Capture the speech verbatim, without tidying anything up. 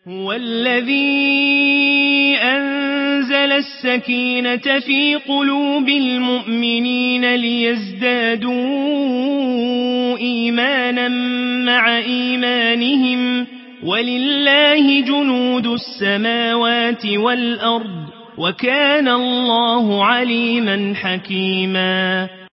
هو الذي أنزل السكينة في قلوب المؤمنين ليزدادوا إيمانا مع إيمانهم ولله جنود السماوات والأرض وكان الله عليما حكيما.